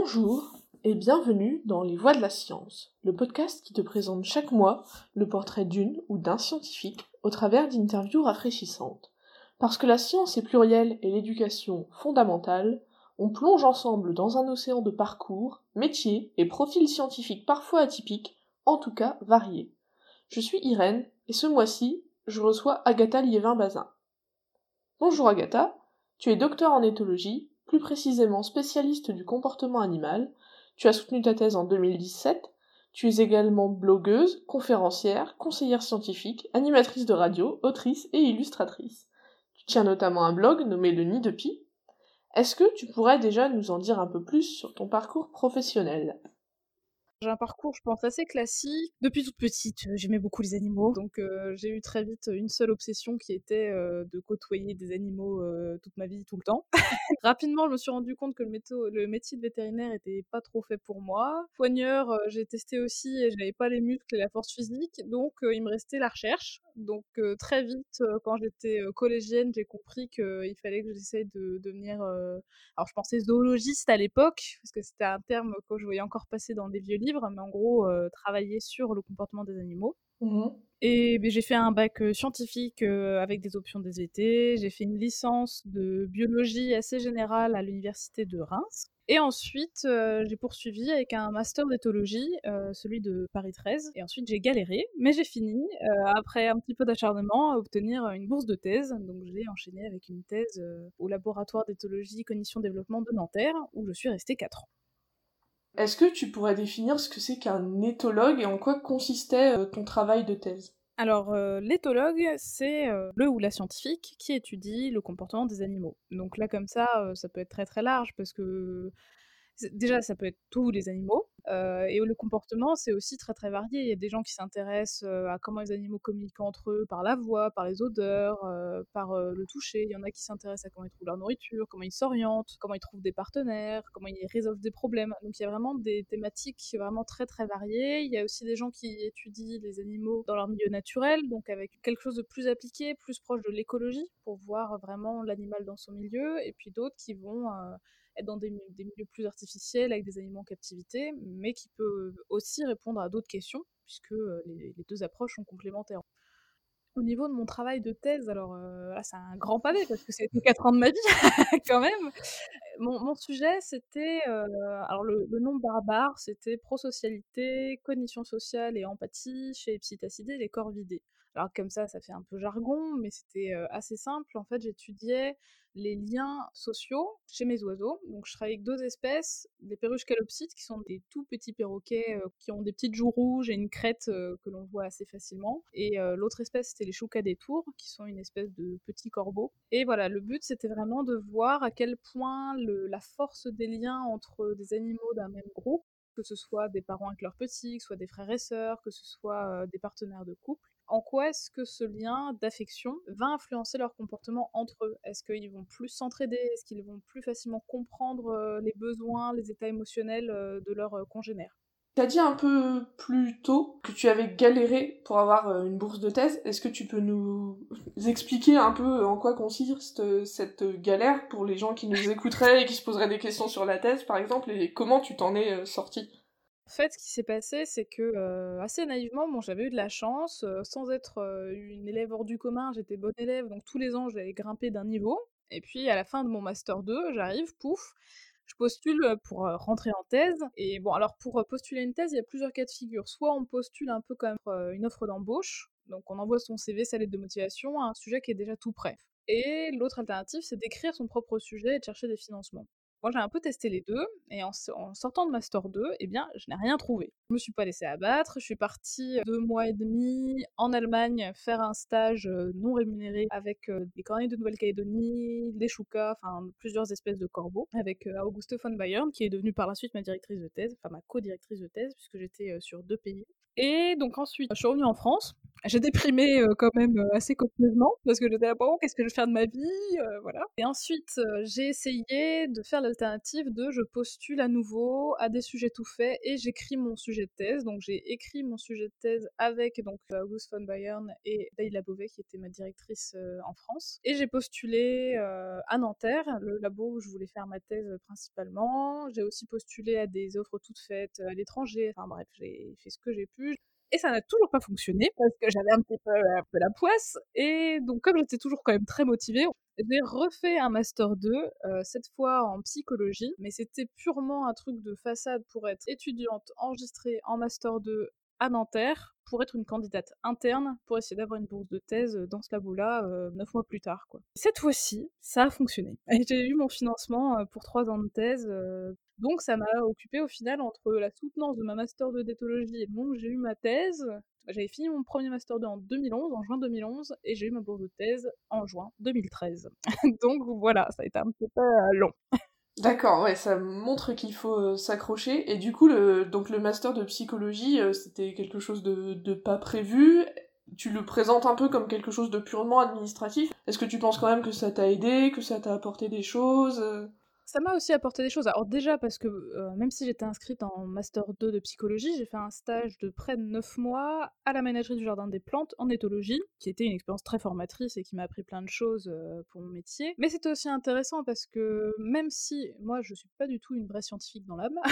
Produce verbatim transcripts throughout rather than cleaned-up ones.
Bonjour et bienvenue dans Les Voix de la Science, le podcast qui te présente chaque mois le portrait d'une ou d'un scientifique au travers d'interviews rafraîchissantes. Parce que la science est plurielle et l'éducation fondamentale, on plonge ensemble dans un océan de parcours, métiers et profils scientifiques parfois atypiques, en tout cas variés. Je suis Irène et ce mois-ci, je reçois Agatha Liévin-Bazin. Bonjour Agatha, tu es docteur en éthologie, plus précisément spécialiste du comportement animal. Tu as soutenu ta thèse en deux mille dix-sept. Tu es également blogueuse, conférencière, conseillère scientifique, animatrice de radio, autrice et illustratrice. Tu tiens notamment un blog nommé Le Nid de Pie. Est-ce que tu pourrais déjà nous en dire un peu plus sur ton parcours professionnel ? J'ai un parcours, je pense, assez classique. Depuis toute petite, j'aimais beaucoup les animaux, donc euh, j'ai eu très vite une seule obsession qui était euh, de côtoyer des animaux euh, toute ma vie, tout le temps. Rapidement, je me suis rendu compte que le, méto- le métier de vétérinaire était pas trop fait pour moi. Soigneur, euh, j'ai testé aussi et j'avais pas les muscles et la force physique, donc euh, il me restait la recherche. Donc euh, très vite, euh, quand j'étais euh, collégienne, j'ai compris qu'il fallait que j'essaye de devenir... euh, Alors je pensais zoologiste à l'époque, parce que c'était un terme que je voyais encore passer dans des vieux livres, mais en gros, euh, travailler sur le comportement des animaux. Mmh. Et ben, j'ai fait un bac euh, scientifique euh, avec des options des S V T. J'ai fait une licence de biologie assez générale à l'université de Reims. Et ensuite, euh, j'ai poursuivi avec un master d'éthologie, euh, celui de Paris treize. Et ensuite, j'ai galéré, mais j'ai fini, euh, après un petit peu d'acharnement, à obtenir une bourse de thèse. Donc, j'ai enchaîné avec une thèse euh, au laboratoire d'éthologie cognition-développement de Nanterre, où je suis restée quatre ans. Est-ce que tu pourrais définir ce que c'est qu'un éthologue et en quoi consistait euh, ton travail de thèse ? Alors, euh, l'éthologue, c'est euh, le ou la scientifique qui étudie le comportement des animaux. Donc là, comme ça, euh, ça peut être très très large parce que c'est- déjà, ça peut être tous les animaux. Euh, et le comportement, c'est aussi très très varié. Il y a des gens qui s'intéressent euh, à comment les animaux communiquent entre eux par la voix, par les odeurs, euh, par euh, le toucher. Il y en a qui s'intéressent à comment ils trouvent leur nourriture, comment ils s'orientent, comment ils trouvent des partenaires, comment ils résolvent des problèmes. Donc il y a vraiment des thématiques vraiment très très variées. Il y a aussi des gens qui étudient les animaux dans leur milieu naturel, donc avec quelque chose de plus appliqué, plus proche de l'écologie, pour voir vraiment l'animal dans son milieu. Et puis d'autres qui vont... euh, être dans des, des milieux plus artificiels avec des animaux en captivité, mais qui peut aussi répondre à d'autres questions, puisque euh, les, les deux approches sont complémentaires. Au niveau de mon travail de thèse, alors euh, là c'est un grand pavé parce que c'est quatre ans de ma vie quand même. Mon, mon sujet c'était, euh, alors le, le nom barbare c'était prosocialité, cognition sociale et empathie chez les psittacidés, les corvidés. Alors comme ça, ça fait un peu jargon, mais c'était euh, assez simple. En fait, j'étudiais les liens sociaux chez mes oiseaux. Donc je travaille avec deux espèces, des perruches calopsites qui sont des tout petits perroquets euh, qui ont des petites joues rouges et une crête euh, que l'on voit assez facilement. Et euh, l'autre espèce c'était les choucas des tours qui sont une espèce de petits corbeaux. Et voilà, le but c'était vraiment de voir à quel point le, la force des liens entre des animaux d'un même groupe, que ce soit des parents avec leurs petits, que ce soit des frères et sœurs, que ce soit euh, des partenaires de couple, en quoi est-ce que ce lien d'affection va influencer leur comportement entre eux? Est-ce qu'ils vont plus s'entraider? Est-ce qu'ils vont plus facilement comprendre euh, les besoins, les états émotionnels euh, de leurs euh, congénères? T'as dit un peu plus tôt que tu avais galéré pour avoir euh, une bourse de thèse. Est-ce que tu peux nous expliquer un peu en quoi consiste euh, cette galère pour les gens qui nous écouteraient et qui se poseraient des questions sur la thèse, par exemple, et comment tu t'en es euh, sorti ? En fait, ce qui s'est passé, c'est que, euh, assez naïvement, bon, j'avais eu de la chance, euh, sans être euh, une élève hors du commun, j'étais bonne élève, donc tous les ans, j'avais grimpé d'un niveau. Et puis, à la fin de mon master deux, j'arrive, pouf, je postule euh, pour euh, rentrer en thèse. Et bon, alors pour euh, postuler une thèse, il y a plusieurs cas de figure. Soit on postule un peu comme euh, une offre d'embauche, donc on envoie son C V, sa lettre de motivation, à un sujet qui est déjà tout prêt. Et l'autre alternative, c'est d'écrire son propre sujet et de chercher des financements. Moi, j'ai un peu testé les deux, et en, en sortant de Master deux, eh bien, je n'ai rien trouvé. Je me suis pas laissée abattre, je suis partie deux mois et demi en Allemagne faire un stage euh, non rémunéré avec euh, des corneilles de Nouvelle-Calédonie, des choucas, enfin plusieurs espèces de corbeaux, avec euh, Auguste von Bayern, qui est devenue par la suite ma directrice de thèse, enfin ma co-directrice de thèse, puisque j'étais euh, sur deux pays. Et donc ensuite, je suis revenue en France, j'ai déprimé euh, quand même euh, assez copieusement parce que j'étais là, bon, qu'est-ce que je vais faire de ma vie, euh, voilà. Et ensuite, euh, j'ai essayé de faire l'alternative de je postule à nouveau à des sujets tout faits et j'écris mon sujet de thèse. Donc j'ai écrit mon sujet de thèse avec donc euh, Auguste von Bayern et Leïla Beauvais qui était ma directrice euh, en France. Et j'ai postulé euh, à Nanterre, le labo où je voulais faire ma thèse euh, principalement. J'ai aussi postulé à des offres toutes faites à l'étranger. Enfin bref, j'ai fait ce que j'ai pu. Et ça n'a toujours pas fonctionné parce que j'avais un petit peu, un peu la poisse. Et donc, comme j'étais toujours quand même très motivée, j'ai refait un master deux, euh, cette fois en psychologie, mais c'était purement un truc de façade pour être étudiante enregistrée en master deux à Nanterre pour être une candidate interne pour essayer d'avoir une bourse de thèse dans ce labo-là euh, neuf mois plus tard, quoi. Cette fois-ci, ça a fonctionné. Et j'ai eu mon financement euh, pour trois ans de thèse. euh, donc ça m'a occupée au final entre la soutenance de ma master de d'éthologie et le moment où j'ai eu ma thèse. J'avais fini mon premier master deux en deux mille onze, en juin deux mille onze, et j'ai eu ma bourse de thèse en juin deux mille treize. Donc voilà, ça a été un petit peu euh, long. D'accord, ouais, ça montre qu'il faut euh, s'accrocher. Et du coup, le, donc le master de psychologie, euh, c'était quelque chose de, de pas prévu. Tu le présentes un peu comme quelque chose de purement administratif. Est-ce que tu penses quand même que ça t'a aidé, que ça t'a apporté des choses euh Ça m'a aussi apporté des choses. Alors déjà parce que euh, même si j'étais inscrite en master deux de psychologie, j'ai fait un stage de près de neuf mois à la ménagerie du Jardin des Plantes en éthologie, qui était une expérience très formatrice et qui m'a appris plein de choses euh, pour mon métier. Mais c'était aussi intéressant parce que même si moi je suis pas du tout une vraie scientifique dans l'âme,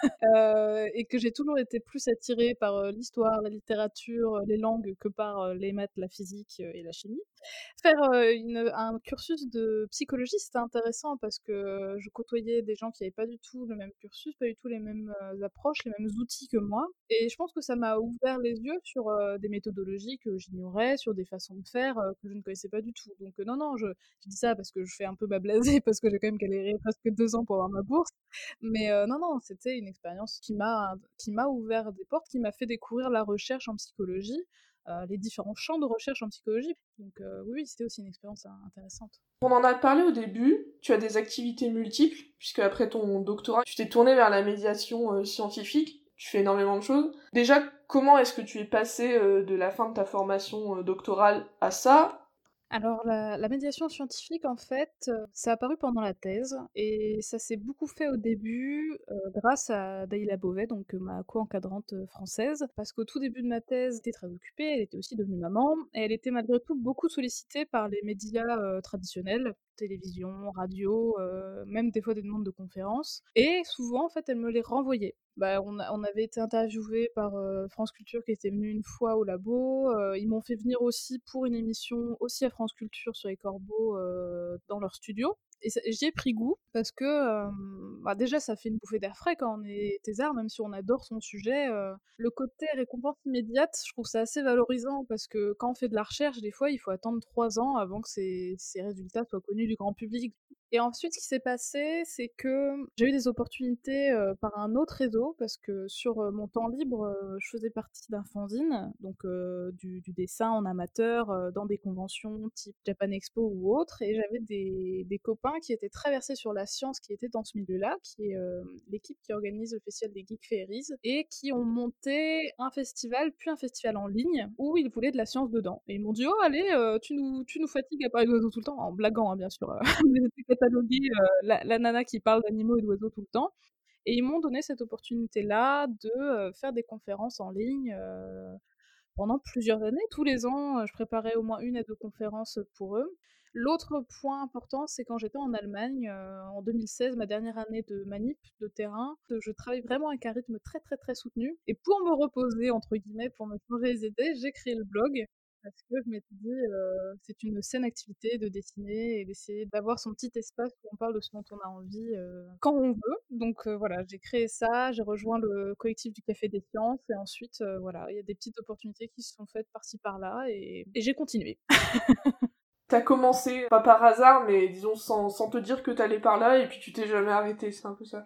euh, et que j'ai toujours été plus attirée par euh, l'histoire, la littérature, euh, les langues que par euh, les maths, la physique euh, et la chimie, faire euh, une- un cursus de psychologie, c'était intéressant parce que je côtoyais des gens qui n'avaient pas du tout le même cursus, pas du tout les mêmes euh, approches, les mêmes outils que moi. Et je pense que ça m'a ouvert les yeux sur euh, des méthodologies que j'ignorais, sur des façons de faire euh, que je ne connaissais pas du tout. Donc euh, non, non, je, je dis ça parce que je fais un peu ma blasée, parce que j'ai quand même galéré presque deux ans pour avoir ma bourse. Mais euh, non, non, c'était une expérience qui m'a qui m'a ouvert des portes, qui m'a fait découvrir la recherche en psychologie, euh, les différents champs de recherche en psychologie. Donc euh, oui, c'était aussi une expérience hein, intéressante. On en a parlé au début, tu as des activités multiples, puisque après ton doctorat, tu t'es tourné vers la médiation euh, scientifique, tu fais énormément de choses. Déjà, comment est-ce que tu es passé euh, de la fin de ta formation euh, doctorale à ça? Alors, la, la médiation scientifique, en fait, euh, ça a apparu pendant la thèse, et ça s'est beaucoup fait au début euh, grâce à Daïla Beauvais, donc euh, ma co-encadrante euh, française, parce qu'au tout début de ma thèse, elle était très occupée, elle était aussi devenue maman, et elle était malgré tout beaucoup sollicitée par les médias euh, traditionnels, télévision, radio, euh, même des fois des demandes de conférences, et souvent, en fait, elle me les renvoyait. Bah, on, a- on avait été interviewé par euh, France Culture qui était venu une fois au labo. Euh, ils m'ont fait venir aussi pour une émission aussi à France Culture sur les corbeaux euh, dans leur studio. Et ça- j'y ai pris goût parce que euh, bah, déjà ça fait une bouffée d'air frais quand on est thésard, même si on adore son sujet. Euh, le côté récompense immédiate, je trouve ça assez valorisant parce que quand on fait de la recherche, des fois il faut attendre trois ans avant que ces, ces résultats soient connus du grand public. Et ensuite, ce qui s'est passé, c'est que j'ai eu des opportunités euh, par un autre réseau, parce que sur euh, mon temps libre, euh, je faisais partie d'un fanzine, donc euh, du, du dessin en amateur, euh, dans des conventions type Japan Expo ou autre, et j'avais des, des copains qui étaient très versés sur la science, qui étaient dans ce milieu-là, qui est euh, l'équipe qui organise le festival des Geek Fairies, et qui ont monté un festival, puis un festival en ligne, où ils voulaient de la science dedans. Et ils m'ont dit, oh allez, euh, tu, nous, tu nous fatigues à parler d'oiseaux tout le temps, en blaguant hein, bien sûr, cataloguer euh, la, la nana qui parle d'animaux et d'oiseaux tout le temps. Et ils m'ont donné cette opportunité-là de euh, faire des conférences en ligne euh, pendant plusieurs années. Tous les ans, euh, je préparais au moins une à deux conférences pour eux. L'autre point important, c'est quand j'étais en Allemagne, euh, en deux mille seize, ma dernière année de manip, de terrain, je travaille vraiment avec un rythme très très très soutenu. Et pour me reposer, entre guillemets, pour me changer les idées, j'ai créé le blog parce que je m'étais dit, euh, c'est une saine activité de dessiner et d'essayer d'avoir son petit espace où on parle de ce dont on a envie euh, quand on veut. Donc euh, voilà, j'ai créé ça, j'ai rejoint le collectif du Café des Sciences et ensuite, euh, voilà, il y a des petites opportunités qui se sont faites par-ci par-là et, et j'ai continué. T'as commencé, pas par hasard, mais disons sans, sans te dire que t'allais par là, et puis tu t'es jamais arrêté, c'est un peu ça.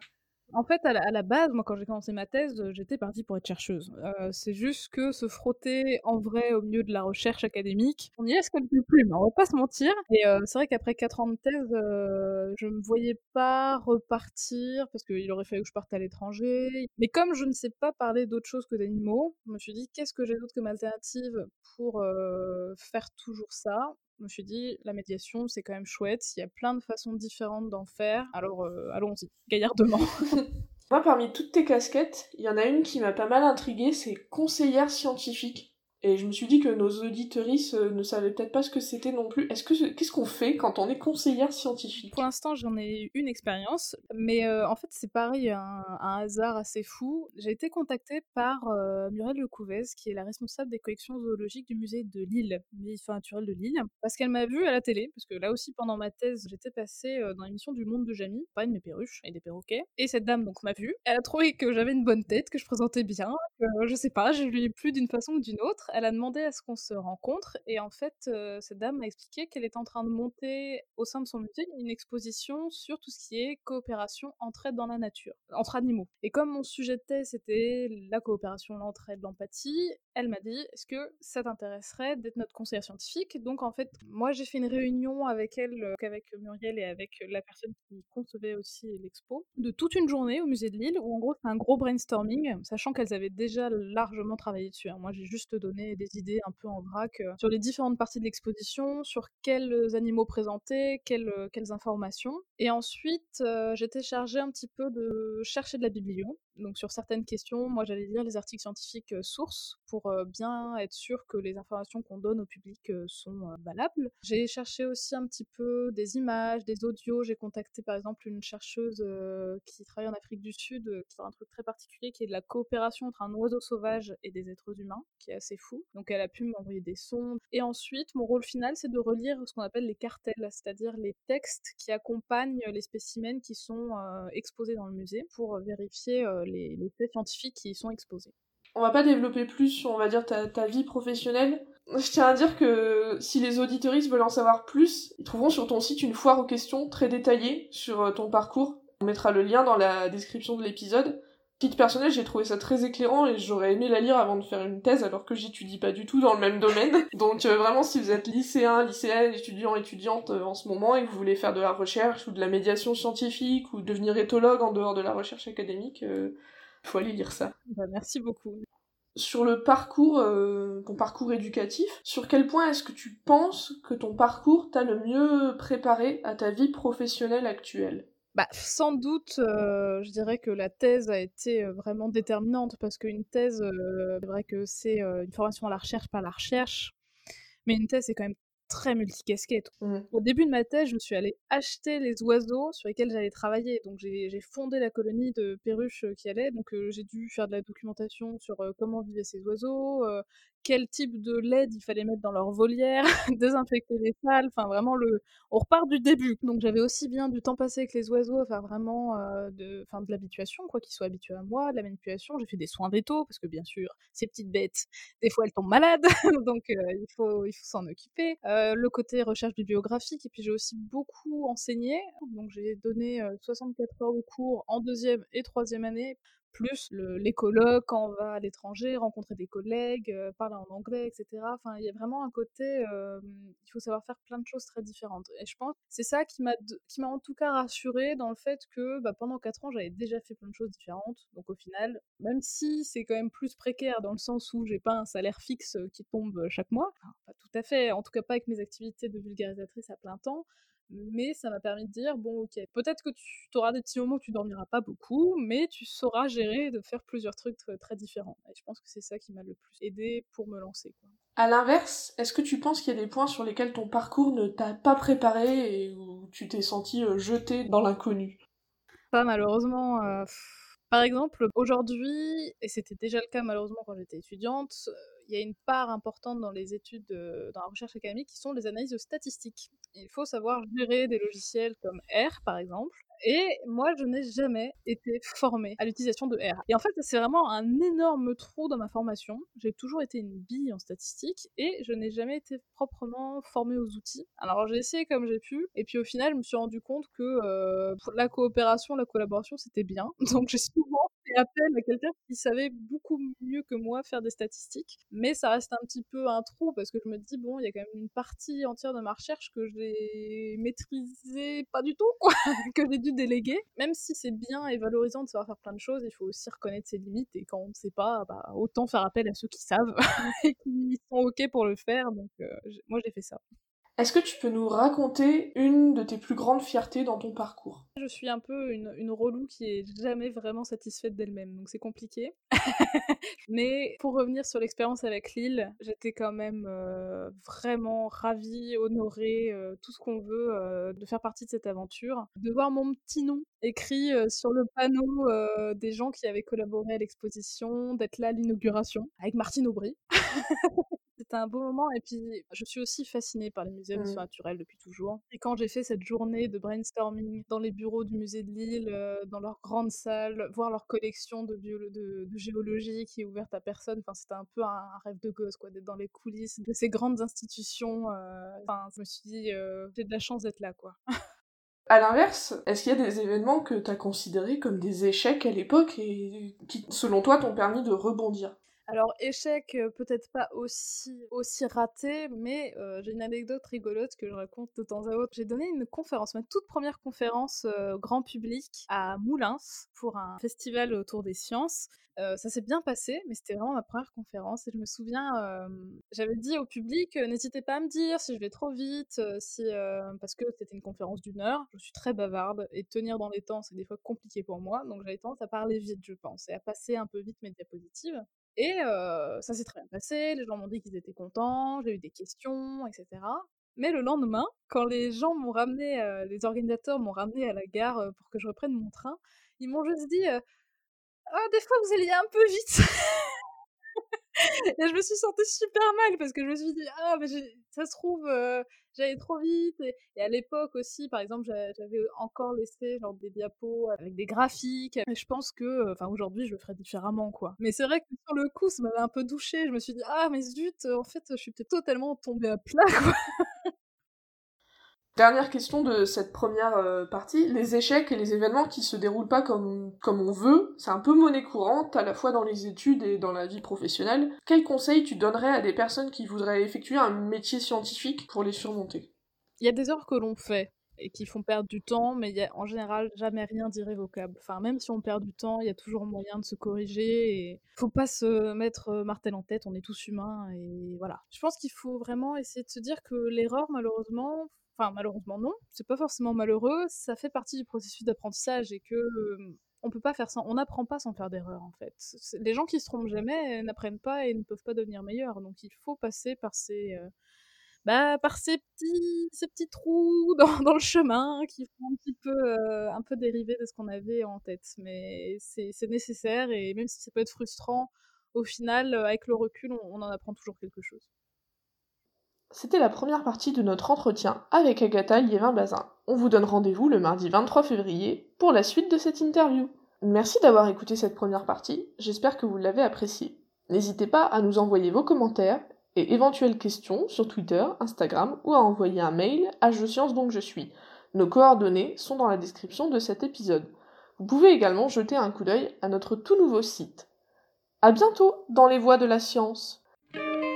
En fait, à la à la base, moi, quand j'ai commencé ma thèse, heu, j'étais partie pour être chercheuse. Heu, c'est juste que se frotter en vrai au milieu de la recherche académique, on y est quelque plume, on va pas se mentir et heu, c'est vrai qu'après quatre ans de thèse, heu, je me voyais pas repartir parce qu'il aurait fallu que je parte à l'étranger. Mais comme je ne sais pas parler d'autre chose que d'animaux, je me suis dit: «Qu'est-ce que j'ai d'autre comme alternative pour, heu, faire toujours ça?» Je me suis dit: «La médiation, c'est quand même chouette, il y a plein de façons différentes d'en faire, alors, heu, allons-y, gaillardement». Moi, parmi toutes tes casquettes, il y en a une qui m'a pas mal intriguée, c'est conseillère scientifique. Et je me suis dit que nos auditrices euh, ne savaient peut-être pas ce que c'était non plus. Est-ce que qu'est-ce qu'on fait quand on est conseillère scientifique? Pour l'instant, j'en ai eu une expérience, mais heu, en fait, c'est pareil, un un hasard assez fou. J'ai été contactée par, heu, Muriel Lecouvez, qui est la responsable des collections zoologiques du musée de Lille, musée d'histoire naturelle de Lille, parce qu'elle m'a vue à la télé, parce que là aussi, pendant ma thèse, j'étais passée, heu, dans l'émission du Monde de Jamie, parler de mes perruches et des perroquets, et cette dame donc m'a vue. Elle a trouvé que j'avais une bonne tête, que je présentais bien, que je sais pas, je lui ai plu d'une façon ou d'une autre. Elle a demandé à ce qu'on se rencontre et en fait, heu, cette dame m'a expliqué qu'elle était en train de monter au sein de son musée une exposition sur tout ce qui est coopération, entraide dans la nature, entre animaux. Et comme mon sujet de thèse c'était la coopération, l'entraide, l'empathie, elle m'a dit: «Est-ce que ça t'intéresserait d'être notre conseillère scientifique?» Donc en fait, moi j'ai fait une réunion avec elle, euh, avec Muriel et avec la personne qui concevait aussi l'expo, de toute une journée au musée de Lille, où en gros c'est un gros brainstorming, sachant qu'elles avaient déjà largement travaillé dessus, hein. Moi j'ai juste donné des idées un peu en vrac euh, sur les différentes parties de l'exposition, sur quels animaux présenter, quelles, euh, quelles informations. Et ensuite, euh, j'étais chargée un petit peu de chercher de la biblio. Donc sur certaines questions, moi j'allais lire les articles scientifiques euh, sources pour euh, bien être sûr que les informations qu'on donne au public euh, sont euh, valables. J'ai cherché aussi un petit peu des images, des audios. J'ai contacté par exemple une chercheuse euh, qui travaille en Afrique du Sud, euh, qui fait un truc très particulier, qui est de la coopération entre un oiseau sauvage et des êtres humains, qui est assez fou. Donc elle a pu m'envoyer des sons. Et ensuite, mon rôle final, c'est de relire ce qu'on appelle les cartels, c'est-à-dire les textes qui accompagnent les spécimens qui sont euh, exposés dans le musée pour vérifier euh, les, les faits scientifiques qui y sont exposés. On va pas développer plus sur, on va dire, ta, ta vie professionnelle. Je tiens à dire que si les auditeuristes veulent en savoir plus, ils trouveront sur ton site une foire aux questions très détaillée sur euh, ton parcours. On mettra le lien dans la description de l'épisode. Titre personnel, j'ai trouvé ça très éclairant et j'aurais aimé la lire avant de faire une thèse alors que j'étudie pas du tout dans le même domaine. Donc euh, vraiment, si vous êtes lycéen, lycéenne, étudiant, étudiante euh, en ce moment et que vous voulez faire de la recherche ou de la médiation scientifique ou devenir éthologue en dehors de la recherche académique, euh, faut aller lire ça. Bah, merci beaucoup. Sur le parcours, euh, ton parcours éducatif, sur quel point est-ce que tu penses que ton parcours t'a le mieux préparé à ta vie professionnelle actuelle? Bah, sans doute, heu, je dirais que la thèse a été, heu, vraiment déterminante parce qu'une thèse, heu, c'est vrai que c'est, heu, une formation à la recherche par la recherche, mais une thèse, c'est quand même très multicasquette. Mmh. Au début de ma thèse, je me suis allée acheter les oiseaux sur lesquels j'allais travailler, donc j'ai j'ai fondé la colonie de perruches, heu, qui allait, donc heu, j'ai dû faire de la documentation sur, heu, comment vivaient ces oiseaux, heu, quel type de lait il fallait mettre dans leur volière, désinfecter les salles, enfin vraiment le on repart du début. Donc j'avais aussi bien du temps passé avec les oiseaux à faire vraiment, heu, de enfin de l'habituation quoi, qu'ils soient habitués à moi, de la manipulation. J'ai fait des soins vétos parce que bien sûr, ces petites bêtes, des fois elles tombent malades, donc heu, il faut il faut s'en occuper. Heu, le côté recherche bibliographique et puis j'ai aussi beaucoup enseigné, donc j'ai donné, heu, soixante-quatre heures de cours en deuxième et troisième année, plus le les colloques quand on va à l'étranger, rencontrer des collègues, heu, parler en anglais et cetera. Enfin, il y a vraiment un côté, hem, il faut savoir faire plein de choses très différentes et je pense que c'est ça qui m'a d qui m'a en tout cas rassurée dans le fait que, bah, pendant quatre ans, j'avais déjà fait plein de choses différentes, donc au final, même si c'est quand même plus précaire dans le sens où j'ai pas un salaire fixe, heu, qui tombe, heu, chaque mois, enfin, pas tout à fait, en tout cas pas avec mes activités de vulgarisatrice à plein temps, mais ça m'a permis de dire: «Bon OK, peut-être que tu auras des petits moments où tu dormiras pas beaucoup, mais tu sauras gérer de faire plusieurs trucs tr très différents» et je pense que c'est ça qui m'a le plus aidée pour me lancer, quoi. À l'inverse, est-ce que tu penses qu'il y a des points sur lesquels ton parcours ne t'a pas préparé et où tu t'es senti euh, jeté dans l'inconnu? Ça malheureusement, heu, par exemple, aujourd'hui et c'était déjà le cas malheureusement quand j'étais étudiante, heu, il y a une part importante dans les études, heu, dans la recherche académique qui sont les analyses statistiques. Il faut savoir gérer des logiciels comme R, par exemple, Et moi, je n'ai jamais été formée à l'utilisation de R. Et en fait, c'est vraiment un énorme trou dans ma formation. J'ai toujours été une bille en statistique et je n'ai jamais été proprement formée aux outils. Alors j'ai essayé comme j'ai pu, et puis au final, je me suis rendu compte que euh, pour la coopération, la collaboration, c'était bien. Donc j'ai souvent fait appel à quelqu'un qui savait beaucoup mieux que moi faire des statistiques. Mais ça reste un petit peu un trou parce que je me dis, bon, il y a quand même une partie entière de ma recherche que j'ai maîtrisée pas du tout, quoi, que j'ai dû déléguer. Même si c'est bien et valorisant de savoir faire plein de choses, il faut aussi reconnaître ses limites, et quand on ne sait pas, bah, autant faire appel à ceux qui savent et qui sont ok pour le faire. Donc euh, moi j'ai fait ça. Est-ce que tu peux nous raconter une de tes plus grandes fiertés dans ton parcours? Je suis un peu une, une relou qui est jamais vraiment satisfaite d'elle-même, donc c'est compliqué. Mais pour revenir sur l'expérience avec Lille, j'étais quand même euh, vraiment ravie, honorée, euh, tout ce qu'on veut, euh, de faire partie de cette aventure. De voir mon petit nom écrit euh, sur le panneau euh, des gens qui avaient collaboré à l'exposition, d'être là à l'inauguration, avec Martine Aubry. C'était un beau moment, et puis je suis aussi fascinée par les musées Mmh. naturels depuis toujours. Et quand j'ai fait cette journée de brainstorming dans les bureaux du musée de Lille, euh, dans leur grande salle, voir leur collection de, bio- de, de géologie qui est ouverte à personne, enfin, c'était un peu un, un rêve de gosse, quoi, d'être dans les coulisses de ces grandes institutions. euh, Enfin, je me suis dit, euh, j'ai de la chance d'être là, quoi. À l'inverse, est-ce qu'il y a des événements que t'as considérés comme des échecs à l'époque et qui, selon toi, t'ont permis de rebondir? Alors, échec, euh, peut-être pas aussi, aussi raté, mais euh, j'ai une anecdote rigolote que je raconte de temps à autre. J'ai donné une conférence, ma toute première conférence euh, grand public à Moulins pour un festival autour des sciences. Euh, ça s'est bien passé, mais c'était vraiment ma première conférence, et je me souviens, euh, j'avais dit au public, euh, n'hésitez pas à me dire si je vais trop vite, euh, si, euh, parce que c'était une conférence d'une heure, je suis très bavarde, et tenir dans les temps, c'est des fois compliqué pour moi, donc j'avais tendance à parler vite, je pense, et à passer un peu vite mes diapositives. Et heu, ça s'est très bien passé, les gens m'ont dit qu'ils étaient contents, j'ai eu des questions, et cetera. Mais le lendemain, quand les gens m'ont ramené, heu, les organisateurs m'ont ramené à la gare, heu, pour que je reprenne mon train, ils m'ont juste dit, heu: «Ah, des fois vous alliez un peu vite». Et je me suis sentie super mal parce que je me suis dit: «Ah, mais j'ai ça se trouve, heu, j'allais trop vite», et et à l'époque aussi, par exemple, j'a j'avais encore laissé genre des diapos avec des graphiques, et je pense que, heu, enfin aujourd'hui, je le ferais différemment, quoi. Mais c'est vrai que sur le coup, ça m'avait un peu douchée. Je me suis dit: «Ah mais zut, en fait, je suis peut-être totalement tombée à plat, quoi». Dernière question de cette première euh, partie, les échecs et les événements qui se déroulent pas comme, comme on veut, c'est un peu monnaie courante, à la fois dans les études et dans la vie professionnelle. Quels conseils tu donnerais à des personnes qui voudraient effectuer un métier scientifique pour les surmonter? Il y a des erreurs que l'on fait et qui font perdre du temps, mais il y a en général jamais rien d'irrévocable. Enfin, même si on perd du temps, il y a toujours moyen de se corriger, et faut pas se mettre euh, martel en tête, on est tous humains, et voilà. Je pense qu'il faut vraiment essayer de se dire que l'erreur, malheureusement, enfin malheureusement non, c'est pas forcément malheureux, ça fait partie du processus d'apprentissage, et que euh, on peut pas faire ça, on n'apprend pas sans faire d'erreur, en fait. C'est- Les gens qui se trompent jamais euh, n'apprennent pas et ne peuvent pas devenir meilleurs, donc il faut passer par ces, euh, bah, par ces petits ces petits trous dans dans le chemin qui font un petit peu, heu, un peu dériver de ce qu'on avait en tête. Mais c'est c'est nécessaire, et même si ça peut être frustrant, au final, heu, avec le recul, on on en apprend toujours quelque chose. C'était la première partie de notre entretien avec Agatha Liévin-Bazin. On vous donne rendez-vous le mardi vingt-trois février pour la suite de cette interview. Merci d'avoir écouté cette première partie, j'espère que vous l'avez appréciée. N'hésitez pas à nous envoyer vos commentaires et éventuelles questions sur Twitter, Instagram ou à envoyer un mail à je science donc je suis. Nos coordonnées sont dans la description de cet épisode. Vous pouvez également jeter un coup d'œil à notre tout nouveau site. À bientôt dans les voies de la science.